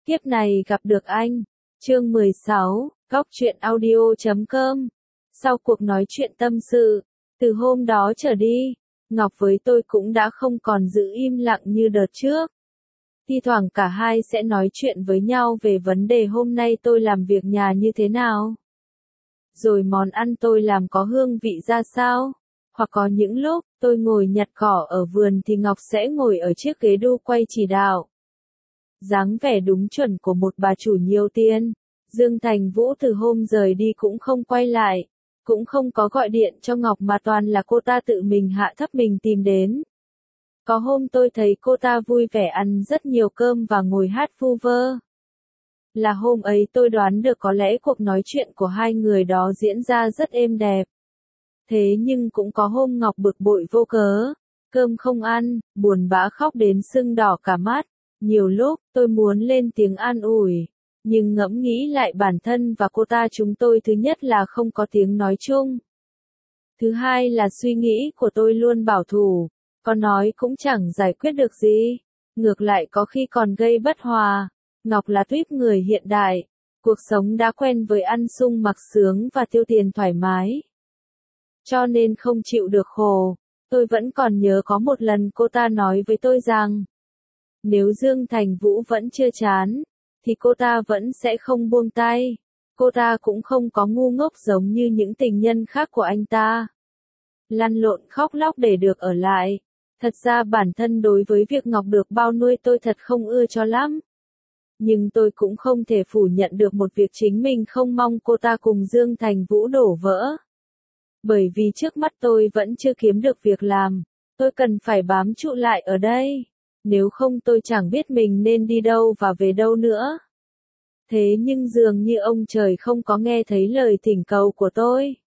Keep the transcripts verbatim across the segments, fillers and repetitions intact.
Kiếp này gặp được anh. Chương mười sáu, Góc truyện audio chấm com. Sau cuộc nói chuyện tâm sự, từ hôm đó trở đi, Ngọc với tôi cũng đã không còn giữ im lặng như đợt trước. Thi thoảng cả hai sẽ nói chuyện với nhau về vấn đề hôm nay tôi làm việc nhà như thế nào. Rồi món ăn tôi làm có hương vị ra sao. Hoặc có những lúc, tôi ngồi nhặt cỏ ở vườn thì Ngọc sẽ ngồi ở chiếc ghế đu quay chỉ đạo. Dáng vẻ đúng chuẩn của một bà chủ nhiều tiền. Dương Thành Vũ từ hôm rời đi cũng không quay lại, cũng không có gọi điện cho Ngọc mà toàn là cô ta tự mình hạ thấp mình tìm đến. Có hôm tôi thấy cô ta vui vẻ ăn rất nhiều cơm và ngồi hát vu vơ. Là hôm ấy tôi đoán được có lẽ cuộc nói chuyện của hai người đó diễn ra rất êm đẹp. Thế nhưng cũng có hôm Ngọc bực bội vô cớ, cơm không ăn, buồn bã khóc đến sưng đỏ cả mắt. Nhiều lúc, tôi muốn lên tiếng an ủi, nhưng ngẫm nghĩ lại bản thân và cô ta chúng tôi thứ nhất là không có tiếng nói chung. Thứ hai là suy nghĩ của tôi luôn bảo thủ, có nói cũng chẳng giải quyết được gì, ngược lại có khi còn gây bất hòa. Ngọc là tuýp người hiện đại, cuộc sống đã quen với ăn sung mặc sướng và tiêu tiền thoải mái. Cho nên không chịu được khổ. Tôi vẫn còn nhớ có một lần cô ta nói với tôi rằng, nếu Dương Thành Vũ vẫn chưa chán, thì cô ta vẫn sẽ không buông tay. Cô ta cũng không có ngu ngốc giống như những tình nhân khác của anh ta. Lăn lộn khóc lóc để được ở lại. Thật ra bản thân đối với việc Ngọc được bao nuôi tôi thật không ưa cho lắm. Nhưng tôi cũng không thể phủ nhận được một việc chính mình không mong cô ta cùng Dương Thành Vũ đổ vỡ. Bởi vì trước mắt tôi vẫn chưa kiếm được việc làm, tôi cần phải bám trụ lại ở đây. Nếu không tôi chẳng biết mình nên đi đâu và về đâu nữa. Thế nhưng dường như ông trời không có nghe thấy lời thỉnh cầu của tôi.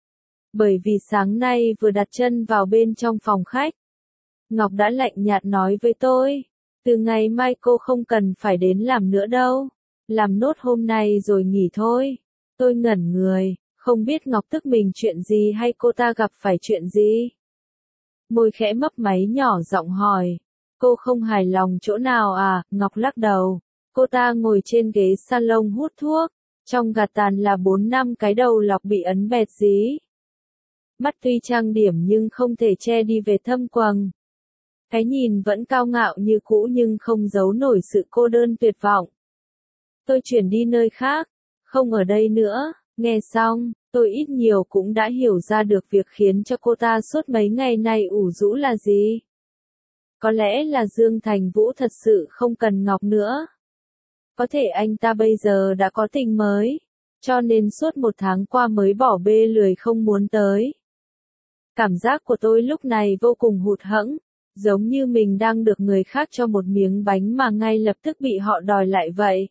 Bởi vì sáng nay vừa đặt chân vào bên trong phòng khách, Ngọc đã lạnh nhạt nói với tôi, từ ngày mai cô không cần phải đến làm nữa đâu, làm nốt hôm nay rồi nghỉ thôi. Tôi ngẩn người, không biết Ngọc tức mình chuyện gì hay cô ta gặp phải chuyện gì. Môi khẽ mấp máy nhỏ giọng hỏi, cô không hài lòng chỗ nào à? Ngọc lắc đầu, cô ta ngồi trên ghế salon hút thuốc, trong gạt tàn là bốn năm cái đầu lọc bị ấn bẹt dí. Mắt tuy trang điểm nhưng không thể che đi vệt thâm quầng. Cái nhìn vẫn cao ngạo như cũ nhưng không giấu nổi sự cô đơn tuyệt vọng. Tôi chuyển đi nơi khác, không ở đây nữa. Nghe xong, tôi ít nhiều cũng đã hiểu ra được việc khiến cho cô ta suốt mấy ngày nay ủ rũ là gì. Có lẽ là Dương Thành Vũ thật sự không cần Ngọc nữa. Có thể anh ta bây giờ đã có tình mới, cho nên suốt một tháng qua mới bỏ bê lười không muốn tới. Cảm giác của tôi lúc này vô cùng hụt hẫng, giống như mình đang được người khác cho một miếng bánh mà ngay lập tức bị họ đòi lại vậy.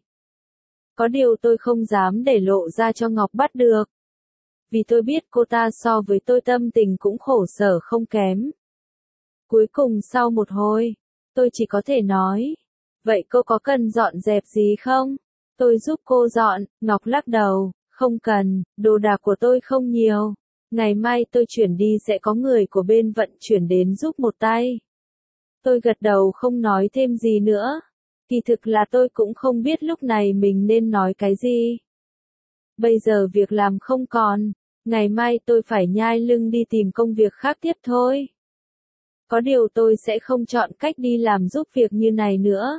Có điều tôi không dám để lộ ra cho Ngọc bắt được. Vì tôi biết cô ta so với tôi tâm tình cũng khổ sở không kém. Cuối cùng sau một hồi, tôi chỉ có thể nói, vậy cô có cần dọn dẹp gì không? Tôi giúp cô dọn. Ngọc lắc đầu, không cần, đồ đạc của tôi không nhiều. Ngày mai tôi chuyển đi sẽ có người của bên vận chuyển đến giúp một tay. Tôi gật đầu không nói thêm gì nữa. Kỳ thực là tôi cũng không biết lúc này mình nên nói cái gì. Bây giờ việc làm không còn, ngày mai tôi phải nhai lưng đi tìm công việc khác tiếp thôi. Có điều tôi sẽ không chọn cách đi làm giúp việc như này nữa.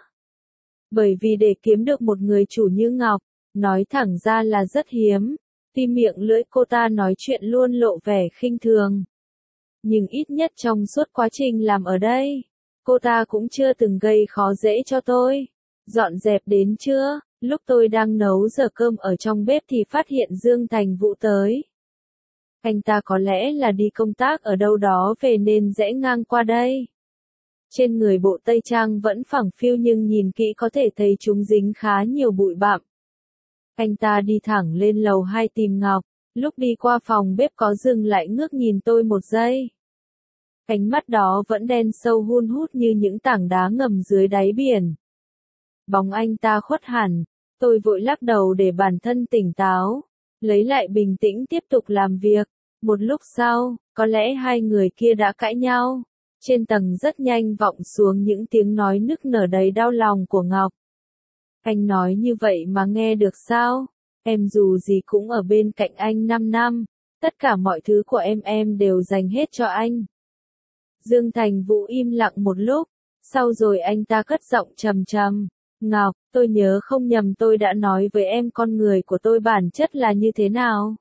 Bởi vì để kiếm được một người chủ như Ngọc, nói thẳng ra là rất hiếm. Tuy miệng lưỡi cô ta nói chuyện luôn lộ vẻ khinh thường. Nhưng ít nhất trong suốt quá trình làm ở đây, cô ta cũng chưa từng gây khó dễ cho tôi. Dọn dẹp đến trưa, lúc tôi đang nấu giờ cơm ở trong bếp thì phát hiện Dương Thành Vũ tới. Anh ta có lẽ là đi công tác ở đâu đó về nên rẽ ngang qua đây. Trên người bộ tây trang vẫn phẳng phiu nhưng nhìn kỹ có thể thấy chúng dính khá nhiều bụi bặm. Anh ta đi thẳng lên lầu hai tìm Ngọc, lúc đi qua phòng bếp có dừng lại ngước nhìn tôi một giây. Ánh mắt đó vẫn đen sâu hun hút như những tảng đá ngầm dưới đáy biển. Bóng anh ta khuất hẳn, tôi vội lắc đầu để bản thân tỉnh táo, lấy lại bình tĩnh tiếp tục làm việc. Một lúc sau, có lẽ hai người kia đã cãi nhau. Trên tầng rất nhanh vọng xuống những tiếng nói nức nở đầy đau lòng của Ngọc. Anh nói như vậy mà nghe được sao? Em dù gì cũng ở bên cạnh anh năm năm, tất cả mọi thứ của em em đều dành hết cho anh. Dương Thành Vũ im lặng một lúc, sau rồi anh ta cất giọng trầm trầm, Ngọc, tôi nhớ không nhầm tôi đã nói với em con người của tôi bản chất là như thế nào.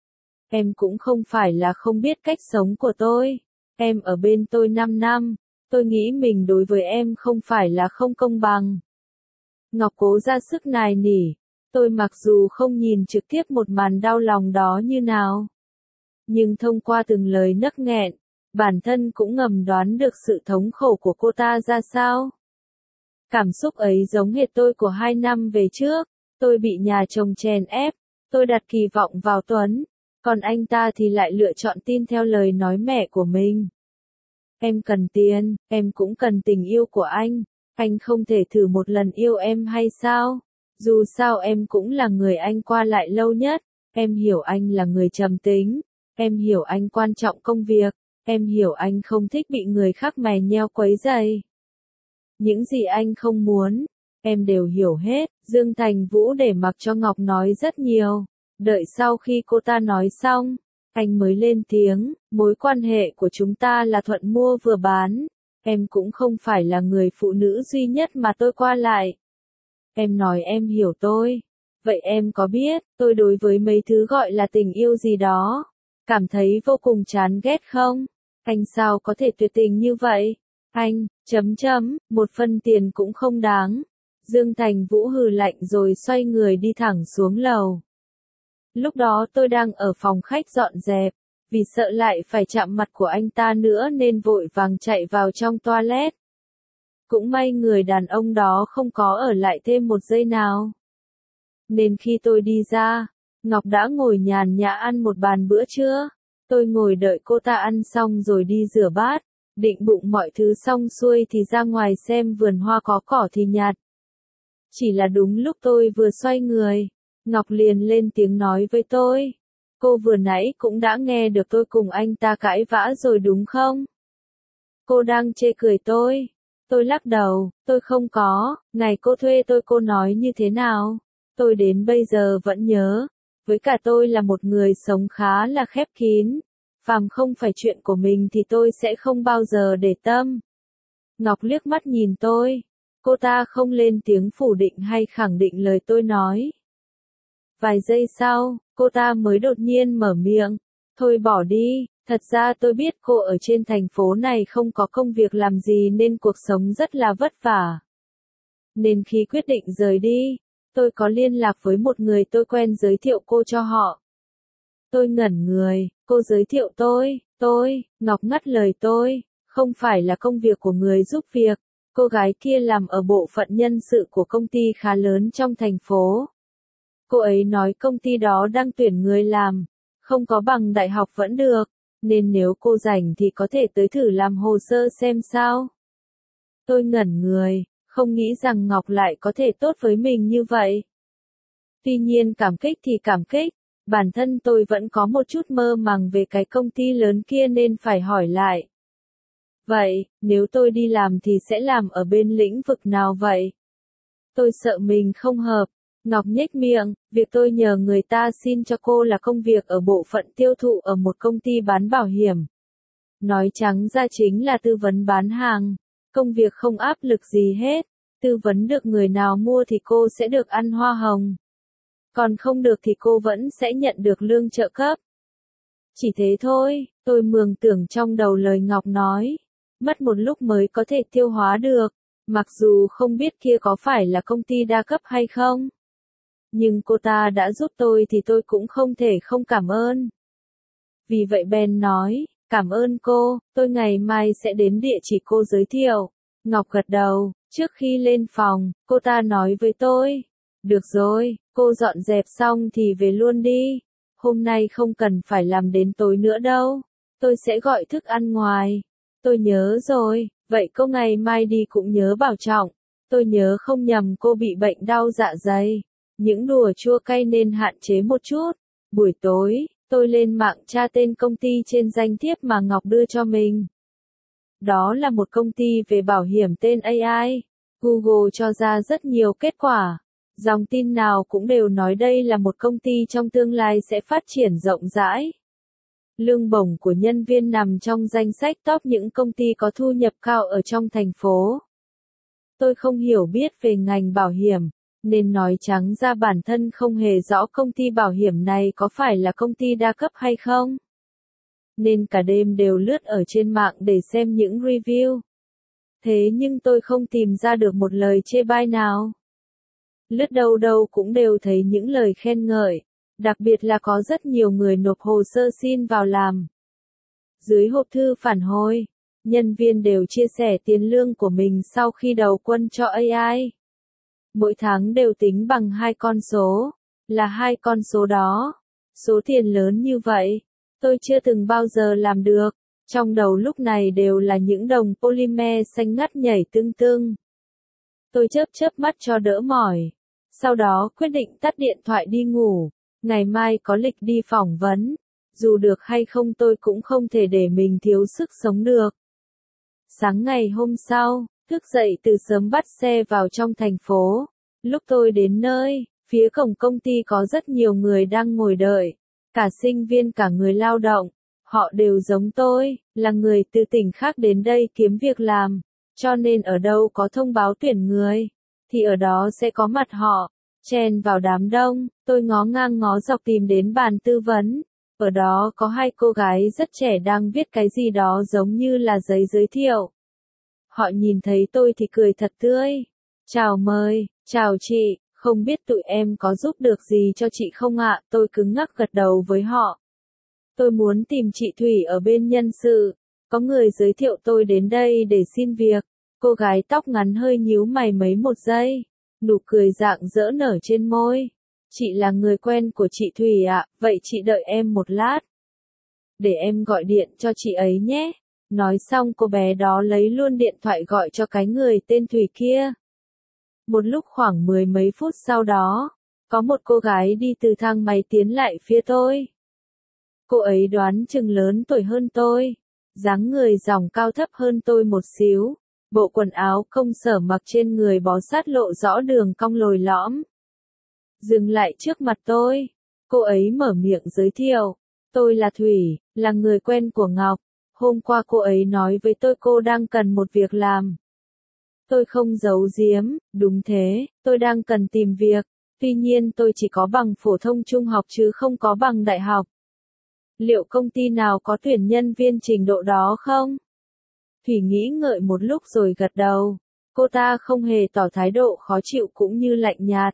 Em cũng không phải là không biết cách sống của tôi, em ở bên tôi năm năm, tôi nghĩ mình đối với em không phải là không công bằng. Ngọc cố ra sức nài nỉ, tôi mặc dù không nhìn trực tiếp một màn đau lòng đó như nào, nhưng thông qua từng lời nấc nghẹn, bản thân cũng ngầm đoán được sự thống khổ của cô ta ra sao. Cảm xúc ấy giống hệt tôi của hai năm về trước, tôi bị nhà chồng chèn ép, tôi đặt kỳ vọng vào Tuấn, còn anh ta thì lại lựa chọn tin theo lời nói mẹ của mình. Em cần tiền, em cũng cần tình yêu của anh, anh không thể thử một lần yêu em hay sao? Dù sao em cũng là người anh qua lại lâu nhất, em hiểu anh là người trầm tính, em hiểu anh quan trọng công việc, em hiểu anh không thích bị người khác mè nheo quấy rầy. Những gì anh không muốn, em đều hiểu hết. Dương Thành Vũ để mặc cho Ngọc nói rất nhiều. Đợi sau khi cô ta nói xong, anh mới lên tiếng, mối quan hệ của chúng ta là thuận mua vừa bán. Em cũng không phải là người phụ nữ duy nhất mà tôi qua lại. Em nói em hiểu tôi. Vậy em có biết, tôi đối với mấy thứ gọi là tình yêu gì đó, cảm thấy vô cùng chán ghét không? Anh sao có thể tuyệt tình như vậy? Anh, chấm chấm, một phân tiền cũng không đáng. Dương Thành Vũ hừ lạnh rồi xoay người đi thẳng xuống lầu. Lúc đó tôi đang ở phòng khách dọn dẹp, vì sợ lại phải chạm mặt của anh ta nữa nên vội vàng chạy vào trong toilet. Cũng may người đàn ông đó không có ở lại thêm một giây nào. Nên khi tôi đi ra, Ngọc đã ngồi nhàn nhã ăn một bàn bữa trưa. Tôi ngồi đợi cô ta ăn xong rồi đi rửa bát, định bụng mọi thứ xong xuôi thì ra ngoài xem vườn hoa có cỏ thì nhặt. Chỉ là đúng lúc tôi vừa xoay người, Ngọc liền lên tiếng nói với tôi. Cô vừa nãy cũng đã nghe được tôi cùng anh ta cãi vã rồi đúng không? Cô đang chê cười tôi. Tôi lắc đầu, tôi không có, ngày cô thuê tôi cô nói như thế nào? Tôi đến bây giờ vẫn nhớ. Với cả tôi là một người sống khá là khép kín. Phàm không phải chuyện của mình thì tôi sẽ không bao giờ để tâm. Ngọc liếc mắt nhìn tôi. Cô ta không lên tiếng phủ định hay khẳng định lời tôi nói. Vài giây sau, cô ta mới đột nhiên mở miệng. Thôi bỏ đi, thật ra tôi biết cô ở trên thành phố này không có công việc làm gì nên cuộc sống rất là vất vả. Nên khi quyết định rời đi, tôi có liên lạc với một người tôi quen giới thiệu cô cho họ. Tôi ngẩn người, cô giới thiệu tôi, tôi, Ngọc ngắt lời tôi, không phải là công việc của người giúp việc. Cô gái kia làm ở bộ phận nhân sự của công ty khá lớn trong thành phố. Cô ấy nói công ty đó đang tuyển người làm, không có bằng đại học vẫn được, nên nếu cô rảnh thì có thể tới thử làm hồ sơ xem sao. Tôi ngẩn người, không nghĩ rằng Ngọc lại có thể tốt với mình như vậy. Tuy nhiên cảm kích thì cảm kích, bản thân tôi vẫn có một chút mơ màng về cái công ty lớn kia nên phải hỏi lại. Vậy, nếu tôi đi làm thì sẽ làm ở bên lĩnh vực nào vậy? Tôi sợ mình không hợp. Ngọc nhếch miệng, việc tôi nhờ người ta xin cho cô là công việc ở bộ phận tiêu thụ ở một công ty bán bảo hiểm. Nói trắng ra chính là tư vấn bán hàng. Công việc không áp lực gì hết. Tư vấn được người nào mua thì cô sẽ được ăn hoa hồng. Còn không được thì cô vẫn sẽ nhận được lương trợ cấp. Chỉ thế thôi, tôi mường tưởng trong đầu lời Ngọc nói. Mất một lúc mới có thể tiêu hóa được, mặc dù không biết kia có phải là công ty đa cấp hay không. Nhưng cô ta đã giúp tôi thì tôi cũng không thể không cảm ơn. Vì vậy Ben nói, cảm ơn cô, tôi ngày mai sẽ đến địa chỉ cô giới thiệu. Ngọc gật đầu, trước khi lên phòng, cô ta nói với tôi. Được rồi, cô dọn dẹp xong thì về luôn đi. Hôm nay không cần phải làm đến tối nữa đâu. Tôi sẽ gọi thức ăn ngoài. Tôi nhớ rồi, vậy cô ngày mai đi cũng nhớ bảo trọng. Tôi nhớ không nhầm cô bị bệnh đau dạ dày. Những đùa chua cay nên hạn chế một chút. Buổi tối, tôi lên mạng tra tên công ty trên danh thiếp mà Ngọc đưa cho mình. Đó là một công ty về bảo hiểm tên a i. Google cho ra rất nhiều kết quả. Dòng tin nào cũng đều nói đây là một công ty trong tương lai sẽ phát triển rộng rãi. Lương bổng của nhân viên nằm trong danh sách top những công ty có thu nhập cao ở trong thành phố. Tôi không hiểu biết về ngành bảo hiểm, nên nói trắng ra bản thân không hề rõ công ty bảo hiểm này có phải là công ty đa cấp hay không. Nên cả đêm đều lướt ở trên mạng để xem những review. Thế nhưng tôi không tìm ra được một lời chê bai nào. Lướt đâu đâu cũng đều thấy những lời khen ngợi, đặc biệt là có rất nhiều người nộp hồ sơ xin vào làm. Dưới hộp thư phản hồi, nhân viên đều chia sẻ tiền lương của mình sau khi đầu quân cho a i. Mỗi tháng đều tính bằng hai con số, là hai con số đó. Số tiền lớn như vậy, tôi chưa từng bao giờ làm được. Trong đầu lúc này đều là những đồng polymer xanh ngắt nhảy tưng tưng. Tôi chớp chớp mắt cho đỡ mỏi. Sau đó quyết định tắt điện thoại đi ngủ. Ngày mai có lịch đi phỏng vấn. Dù được hay không tôi cũng không thể để mình thiếu sức sống được. Sáng ngày hôm sau, thức dậy từ sớm bắt xe vào trong thành phố. Lúc tôi đến nơi, phía cổng công ty có rất nhiều người đang ngồi đợi. Cả sinh viên cả người lao động. Họ đều giống tôi, là người từ tỉnh khác đến đây kiếm việc làm. Cho nên ở đâu có thông báo tuyển người, thì ở đó sẽ có mặt họ. Chen vào đám đông, tôi ngó ngang ngó dọc tìm đến bàn tư vấn. Ở đó có hai cô gái rất trẻ đang viết cái gì đó giống như là giấy giới thiệu. Họ nhìn thấy tôi thì cười thật tươi. Chào mời, chào chị, không biết tụi em có giúp được gì cho chị không ạ? Tôi cứng ngắc gật đầu với họ. Tôi muốn tìm chị Thủy ở bên nhân sự. Có người giới thiệu tôi đến đây để xin việc. Cô gái tóc ngắn hơi nhíu mày mấy một giây. Nụ cười rạng rỡ nở trên môi. Chị là người quen của chị Thủy ạ, vậy chị đợi em một lát. Để em gọi điện cho chị ấy nhé. Nói xong cô bé đó lấy luôn điện thoại gọi cho cái người tên Thủy kia. Một lúc khoảng mười mấy phút sau đó, có một cô gái đi từ thang máy tiến lại phía tôi. Cô ấy đoán chừng lớn tuổi hơn tôi, dáng người dòng cao thấp hơn tôi một xíu, bộ quần áo công sở mặc trên người bó sát lộ rõ đường cong lồi lõm. Dừng lại trước mặt tôi, cô ấy mở miệng giới thiệu, tôi là Thủy, là người quen của Ngọc, hôm qua cô ấy nói với tôi cô đang cần một việc làm. Tôi không giấu giếm, đúng thế, tôi đang cần tìm việc, tuy nhiên tôi chỉ có bằng phổ thông trung học chứ không có bằng đại học. Liệu công ty nào có tuyển nhân viên trình độ đó không? Thủy nghĩ ngợi một lúc rồi gật đầu. Cô ta không hề tỏ thái độ khó chịu cũng như lạnh nhạt.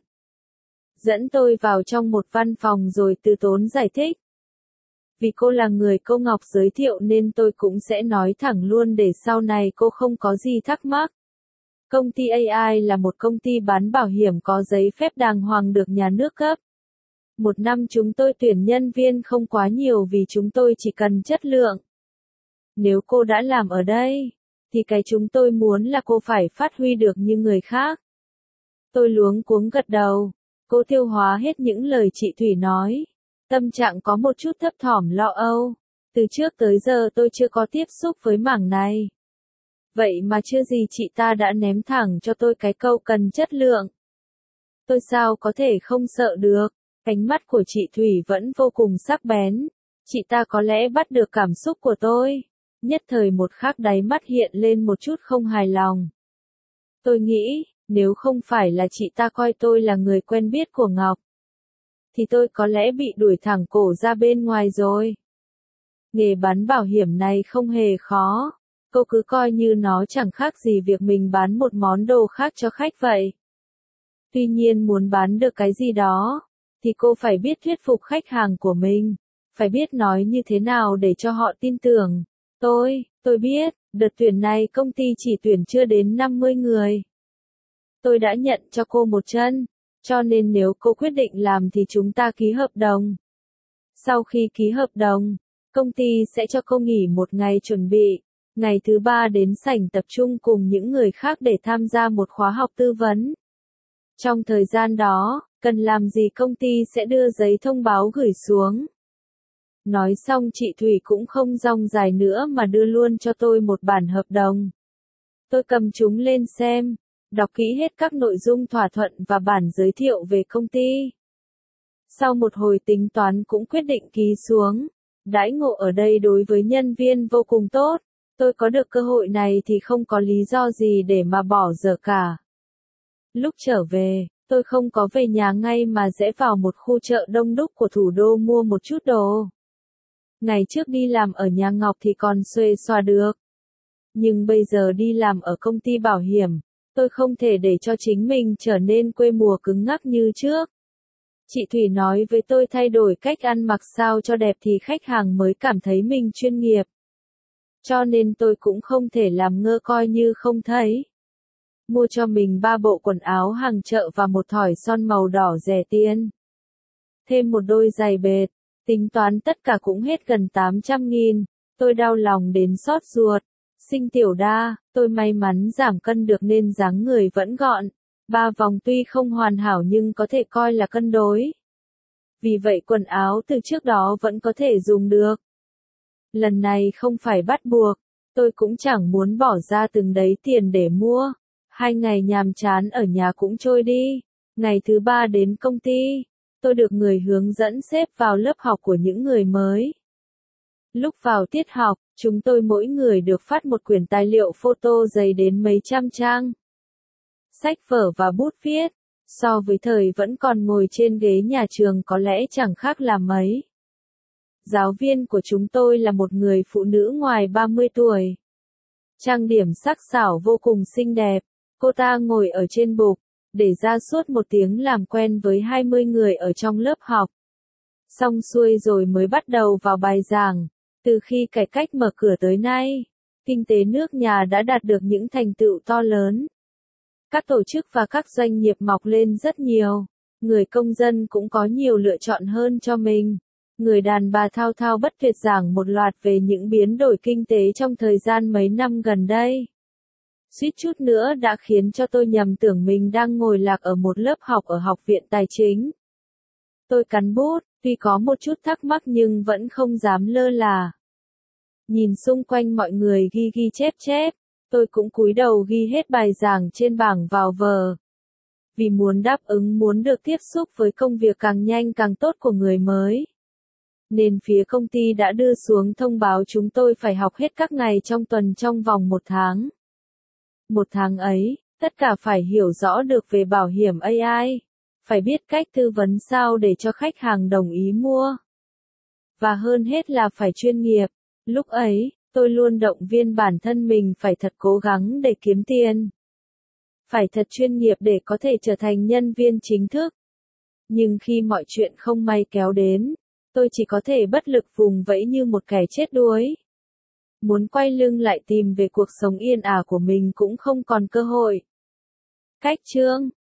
Dẫn tôi vào trong một văn phòng rồi từ tốn giải thích. Vì cô là người cô Ngọc giới thiệu nên tôi cũng sẽ nói thẳng luôn để sau này cô không có gì thắc mắc. Công ty a i là một công ty bán bảo hiểm có giấy phép đàng hoàng được nhà nước cấp. Một năm chúng tôi tuyển nhân viên không quá nhiều vì chúng tôi chỉ cần chất lượng. Nếu cô đã làm ở đây, thì cái chúng tôi muốn là cô phải phát huy được như người khác. Tôi luống cuống gật đầu, cô tiêu hóa hết những lời chị Thủy nói. Tâm trạng có một chút thấp thỏm lo âu. Từ trước tới giờ tôi chưa có tiếp xúc với mảng này. Vậy mà chưa gì chị ta đã ném thẳng cho tôi cái câu cần chất lượng. Tôi sao có thể không sợ được. Ánh mắt của chị Thủy vẫn vô cùng sắc bén. Chị ta có lẽ bắt được cảm xúc của tôi. Nhất thời một khắc đáy mắt hiện lên một chút không hài lòng. Tôi nghĩ, nếu không phải là chị ta coi tôi là người quen biết của Ngọc, thì tôi có lẽ bị đuổi thẳng cổ ra bên ngoài rồi. Nghề bán bảo hiểm này không hề khó. Cô cứ coi như nó chẳng khác gì việc mình bán một món đồ khác cho khách vậy. Tuy nhiên muốn bán được cái gì đó, thì cô phải biết thuyết phục khách hàng của mình, phải biết nói như thế nào để cho họ tin tưởng. Tôi, tôi biết, đợt tuyển này công ty chỉ tuyển chưa đến năm mươi người. Tôi đã nhận cho cô một chân, cho nên nếu cô quyết định làm thì chúng ta ký hợp đồng. Sau khi ký hợp đồng, công ty sẽ cho cô nghỉ một ngày chuẩn bị, ngày thứ ba đến sảnh tập trung cùng những người khác để tham gia một khóa học tư vấn. Trong thời gian đó, cần làm gì công ty sẽ đưa giấy thông báo gửi xuống. Nói xong chị Thủy cũng không dong dài nữa mà đưa luôn cho tôi một bản hợp đồng. Tôi cầm chúng lên xem, đọc kỹ hết các nội dung thỏa thuận và bản giới thiệu về công ty. Sau một hồi tính toán cũng quyết định ký xuống. Đãi ngộ ở đây đối với nhân viên vô cùng tốt, tôi có được cơ hội này thì không có lý do gì để mà bỏ dở cả. Lúc trở về, tôi không có về nhà ngay mà rẽ vào một khu chợ đông đúc của thủ đô mua một chút đồ. Ngày trước đi làm ở nhà Ngọc thì còn xuề xoa được. Nhưng bây giờ đi làm ở công ty bảo hiểm, tôi không thể để cho chính mình trở nên quê mùa cứng ngắc như trước. Chị Thủy nói với tôi thay đổi cách ăn mặc sao cho đẹp thì khách hàng mới cảm thấy mình chuyên nghiệp. Cho nên tôi cũng không thể làm ngơ coi như không thấy. Mua cho mình ba bộ quần áo hàng chợ và một thỏi son màu đỏ rẻ tiền. Thêm một đôi giày bệt, tính toán tất cả cũng hết gần tám trăm nghìn, tôi đau lòng đến xót ruột. Sinh tiểu đa, tôi may mắn giảm cân được nên dáng người vẫn gọn. Ba vòng tuy không hoàn hảo nhưng có thể coi là cân đối. Vì vậy quần áo từ trước đó vẫn có thể dùng được. Lần này không phải bắt buộc, tôi cũng chẳng muốn bỏ ra từng đấy tiền để mua. Hai ngày nhàm chán ở nhà cũng trôi đi. Ngày thứ ba đến công ty, tôi được người hướng dẫn xếp vào lớp học của những người mới. Lúc vào tiết học, chúng tôi mỗi người được phát một quyển tài liệu photo dày đến mấy trăm trang. Sách vở và bút viết, so với thời vẫn còn ngồi trên ghế nhà trường có lẽ chẳng khác là mấy. Giáo viên của chúng tôi là một người phụ nữ ngoài ba mươi tuổi. Trang điểm sắc sảo vô cùng xinh đẹp, cô ta ngồi ở trên bục, để ra suốt một tiếng làm quen với hai mươi người ở trong lớp học. Xong xuôi rồi mới bắt đầu vào bài giảng. Từ khi cải cách mở cửa tới nay, kinh tế nước nhà đã đạt được những thành tựu to lớn. Các tổ chức và các doanh nghiệp mọc lên rất nhiều. Người công dân cũng có nhiều lựa chọn hơn cho mình. Người đàn bà thao thao bất tuyệt giảng một loạt về những biến đổi kinh tế trong thời gian mấy năm gần đây. Suýt chút nữa đã khiến cho tôi nhầm tưởng mình đang ngồi lạc ở một lớp học ở Học viện Tài chính. Tôi cắn bút, tuy có một chút thắc mắc nhưng vẫn không dám lơ là. Nhìn xung quanh mọi người ghi ghi chép chép, tôi cũng cúi đầu ghi hết bài giảng trên bảng vào vở. Vì muốn đáp ứng muốn được tiếp xúc với công việc càng nhanh càng tốt của người mới, nên phía công ty đã đưa xuống thông báo chúng tôi phải học hết các ngày trong tuần trong vòng một tháng. Một tháng ấy, tất cả phải hiểu rõ được về bảo hiểm a i, phải biết cách tư vấn sao để cho khách hàng đồng ý mua. Và hơn hết là phải chuyên nghiệp. Lúc ấy, tôi luôn động viên bản thân mình phải thật cố gắng để kiếm tiền. Phải thật chuyên nghiệp để có thể trở thành nhân viên chính thức. Nhưng khi mọi chuyện không may kéo đến, tôi chỉ có thể bất lực vùng vẫy như một kẻ chết đuối. Muốn quay lưng lại tìm về cuộc sống yên ả của mình cũng không còn cơ hội. Cách chương